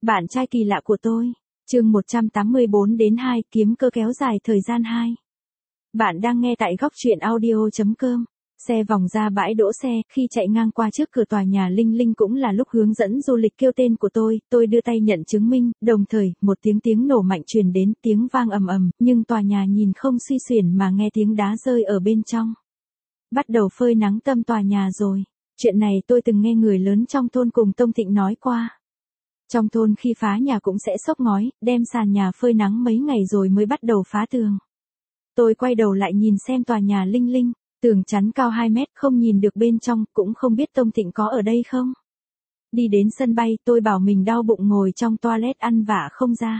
Bạn trai kỳ lạ của tôi. Chương 184 đến 2, kiếm cơ kéo dài thời gian 2. Bạn đang nghe tại góc truyện audio.com. Xe vòng ra bãi đỗ xe, khi chạy ngang qua trước cửa tòa nhà Linh Linh cũng là lúc hướng dẫn du lịch kêu tên của tôi đưa tay nhận chứng minh, đồng thời, một tiếng nổ mạnh truyền đến, tiếng vang ầm ầm, nhưng tòa nhà nhìn không suy xuyển mà nghe tiếng đá rơi ở bên trong. Bắt đầu phơi nắng tâm tòa nhà rồi. Chuyện này tôi từng nghe người lớn trong thôn cùng Tông Thịnh nói qua. Trong thôn khi phá nhà cũng sẽ xốc ngói, đem sàn nhà phơi nắng mấy ngày rồi mới bắt đầu phá tường. Tôi quay đầu lại nhìn xem tòa nhà Linh Linh, tường chắn cao 2 mét không nhìn được bên trong, cũng không biết Tông Thịnh có ở đây không. Đi đến sân bay tôi bảo mình đau bụng ngồi trong toilet ăn vạ không ra.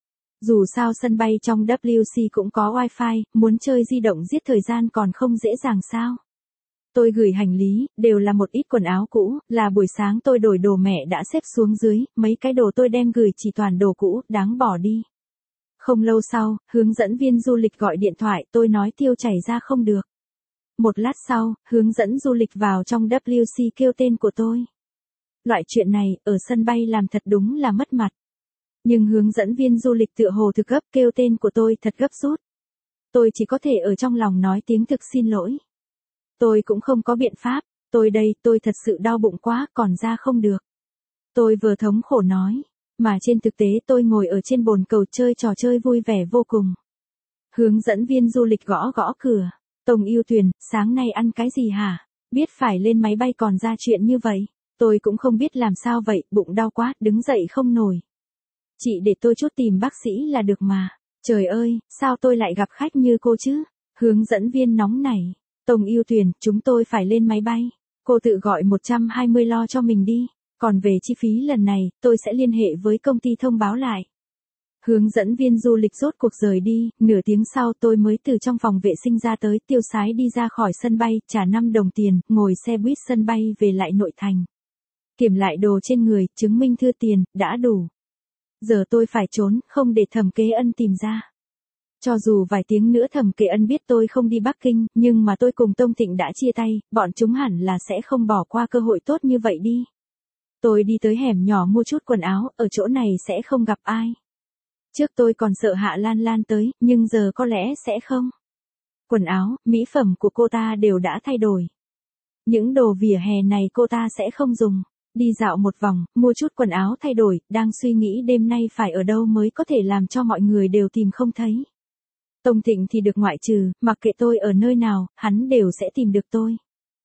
Dù sao sân bay trong WC cũng có wifi, muốn chơi di động giết thời gian còn không dễ dàng sao. Tôi gửi hành lý, đều là một ít quần áo cũ, là buổi sáng tôi đổi đồ mẹ đã xếp xuống dưới, mấy cái đồ tôi đem gửi chỉ toàn đồ cũ, đáng bỏ đi. Không lâu sau, hướng dẫn viên du lịch gọi điện thoại, tôi nói tiêu chảy ra không được. Một lát sau, hướng dẫn du lịch vào trong WC kêu tên của tôi. Loại chuyện này, ở sân bay làm thật đúng là mất mặt. Nhưng hướng dẫn viên du lịch tựa hồ thực gấp kêu tên của tôi thật gấp rút. Tôi chỉ có thể ở trong lòng nói tiếng thực xin lỗi. Tôi cũng không có biện pháp, tôi thật sự đau bụng quá, còn ra không được. Tôi vừa thống khổ nói, mà trên thực tế tôi ngồi ở trên bồn cầu chơi trò chơi vui vẻ vô cùng. Hướng dẫn viên du lịch gõ gõ cửa, Tông Yêu Tuyền, sáng nay ăn cái gì hả? Biết phải lên máy bay còn ra chuyện như vậy, tôi cũng không biết làm sao vậy, bụng đau quá, đứng dậy không nổi. Chị để tôi chút tìm bác sĩ là được mà, trời ơi, sao tôi lại gặp khách như cô chứ? Hướng dẫn viên nóng nảy. Tông Yêu Tuyền, chúng tôi phải lên máy bay. Cô tự gọi 120 lo cho mình đi. Còn về chi phí lần này, tôi sẽ liên hệ với công ty thông báo lại. Hướng dẫn viên du lịch rốt cuộc rời đi, nửa tiếng sau tôi mới từ trong phòng vệ sinh ra tới, tiêu sái đi ra khỏi sân bay, trả 5 đồng tiền, ngồi xe buýt sân bay về lại nội thành. Kiểm lại đồ trên người, chứng minh thư tiền, đã đủ. Giờ tôi phải trốn, không để Thẩm Kế Ân tìm ra. Cho dù vài tiếng nữa Thẩm Kế Ân biết tôi không đi Bắc Kinh, nhưng mà tôi cùng Tông Thịnh đã chia tay, bọn chúng hẳn là sẽ không bỏ qua cơ hội tốt như vậy đi. Tôi đi tới hẻm nhỏ mua chút quần áo, ở chỗ này sẽ không gặp ai. Trước tôi còn sợ Hạ Lan Lan tới, nhưng giờ có lẽ sẽ không. Quần áo, mỹ phẩm của cô ta đều đã thay đổi. Những đồ vỉa hè này cô ta sẽ không dùng. Đi dạo một vòng, mua chút quần áo thay đổi, đang suy nghĩ đêm nay phải ở đâu mới có thể làm cho mọi người đều tìm không thấy. Tông Thịnh thì được ngoại trừ, mặc kệ tôi ở nơi nào, hắn đều sẽ tìm được tôi.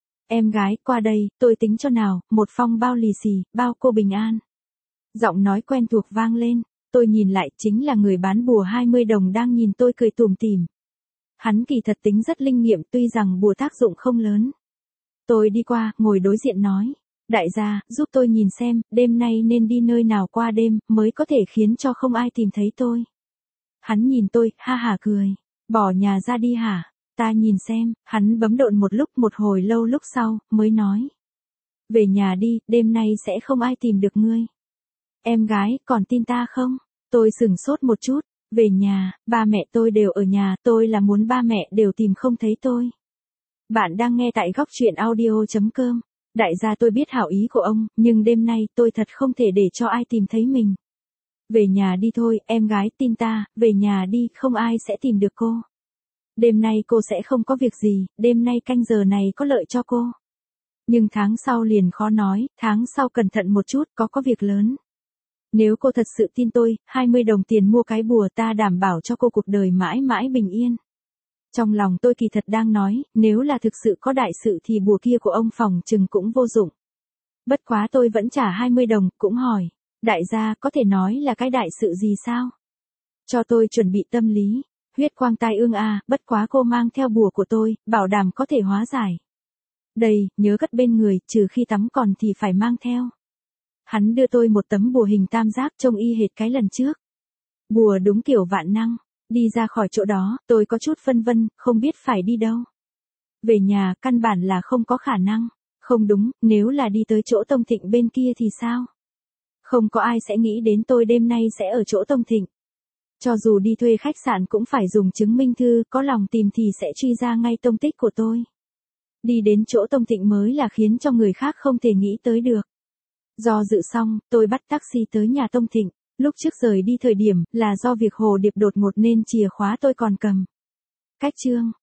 Em gái, qua đây, tôi tính cho nào, một phong bao lì xì, bao cô bình an. Giọng nói quen thuộc vang lên, tôi nhìn lại, chính là người bán bùa 20 đồng đang nhìn tôi cười tủm tỉm. Hắn kỳ thật tính rất linh nghiệm, tuy rằng bùa tác dụng không lớn. Tôi đi qua, ngồi đối diện nói, đại gia, giúp tôi nhìn xem, đêm nay nên đi nơi nào qua đêm, mới có thể khiến cho không ai tìm thấy tôi. Hắn nhìn tôi, ha hả cười, bỏ nhà ra đi hả? Ta nhìn xem, hắn bấm độn một hồi lâu lúc sau, mới nói. Về nhà đi, đêm nay sẽ không ai tìm được ngươi. Em gái, còn tin ta không? Tôi sửng sốt một chút, về nhà, ba mẹ tôi đều ở nhà, tôi là muốn ba mẹ đều tìm không thấy tôi. Bạn đang nghe tại góc truyện audio.com. Đại gia tôi biết hảo ý của ông, nhưng đêm nay tôi thật không thể để cho ai tìm thấy mình. Về nhà đi thôi, em gái tin ta, về nhà đi, không ai sẽ tìm được cô. Đêm nay cô sẽ không có việc gì, đêm nay canh giờ này có lợi cho cô. Nhưng tháng sau liền khó nói, tháng sau cẩn thận một chút, có việc lớn. Nếu cô thật sự tin tôi, 20 đồng tiền mua cái bùa ta đảm bảo cho cô cuộc đời mãi mãi bình yên. Trong lòng tôi kỳ thật đang nói, nếu là thực sự có đại sự thì bùa kia của ông phòng chừng cũng vô dụng. Bất quá tôi vẫn trả 20 đồng, cũng hỏi, đại gia có thể nói là cái đại sự gì sao? Cho tôi chuẩn bị tâm lý, huyết quang tai ương à, bất quá cô mang theo bùa của tôi, bảo đảm có thể hóa giải. Đây, nhớ cất bên người, trừ khi tắm còn thì phải mang theo. Hắn đưa tôi một tấm bùa hình tam giác trông y hệt cái lần trước. Bùa đúng kiểu vạn năng. Đi ra khỏi chỗ đó, tôi có chút phân vân, không biết phải đi đâu. Về nhà, căn bản là không có khả năng. Không đúng, nếu là đi tới chỗ Tông Thịnh bên kia thì sao? Không có ai sẽ nghĩ đến tôi đêm nay sẽ ở chỗ Tông Thịnh. Cho dù đi thuê khách sạn cũng phải dùng chứng minh thư, có lòng tìm thì sẽ truy ra ngay tông tích của tôi. Đi đến chỗ Tông Thịnh mới là khiến cho người khác không thể nghĩ tới được. Do dự xong, tôi bắt taxi tới nhà Tông Thịnh. Lúc trước rời đi thời điểm là do việc Hồ Điệp đột ngột nên chìa khóa tôi còn cầm. Cách chương